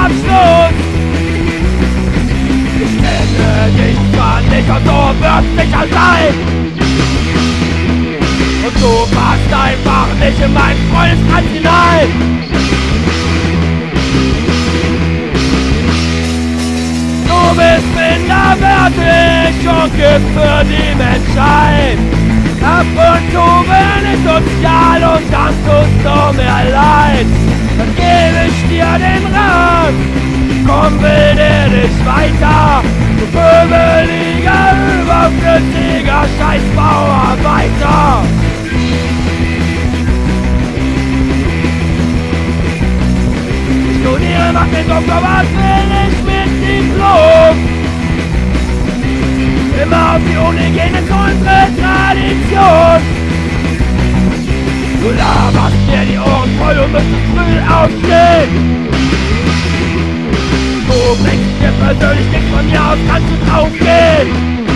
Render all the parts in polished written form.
Abschluss. Ich kenne dich zwar nicht und du wirst sicher sein. Und du passt einfach nicht in meinen Freundeskreis hinein. Du bist minderwertig und Gift für die Menschheit. Ab und zu bin ich sozial und dann tust du mir leid. Dann gebe ich dir den Rat, komm, bilde dich weiter. Du pöbeliger, überflüssiger Scheißbauarbeiter. Ich studiere, mach den Druck, aber was will ich mit Diplom? Immer auf die Uni gehen ist unsere Tradition. Du laberst dir die Ohren voll und müsstest früh aufstehen. Du bringst dir persönlich nichts von mir aus, kannst du draufgehen.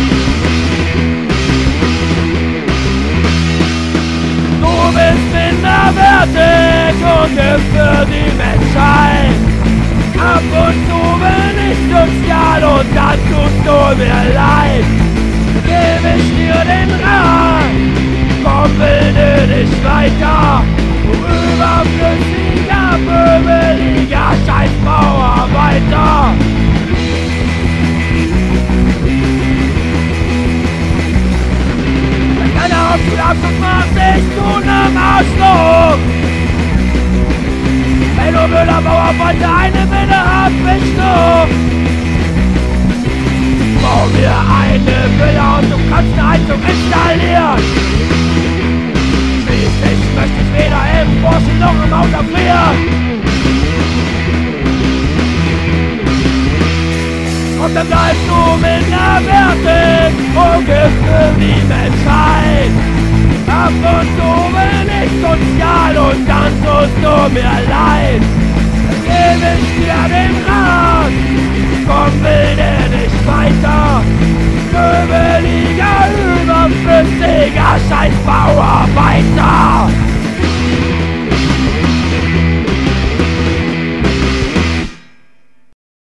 Du bist minderwertig und Gift für die Menschheit. Ab und zu bin ich sozial und dann tust du mir leid. Gebe ich dir den Rat, komm, bilde dich weiter. Du überflüssiger, pöbeliger Scheißbauarbeiter. Wenn keiner Hauptschulabschluss macht, bist du ne Arschloch. Wenn du Müller-Bauarbeiter eine Wille hast, bist du. Bau mir eine Villa und du kannst eine Heizung installieren. Schließlich möchte ich weder im Porsche noch im Auto frieren. Und dann bleibst du minderwertig und Gift für die Menschheit. Ab und zu bin ich sozial und dann tust du mir leid. Dann gebe ich dir den Rat, komm, bilde dich weiter. Pöbeliger, überflüssiger Scheißbauarbeiter.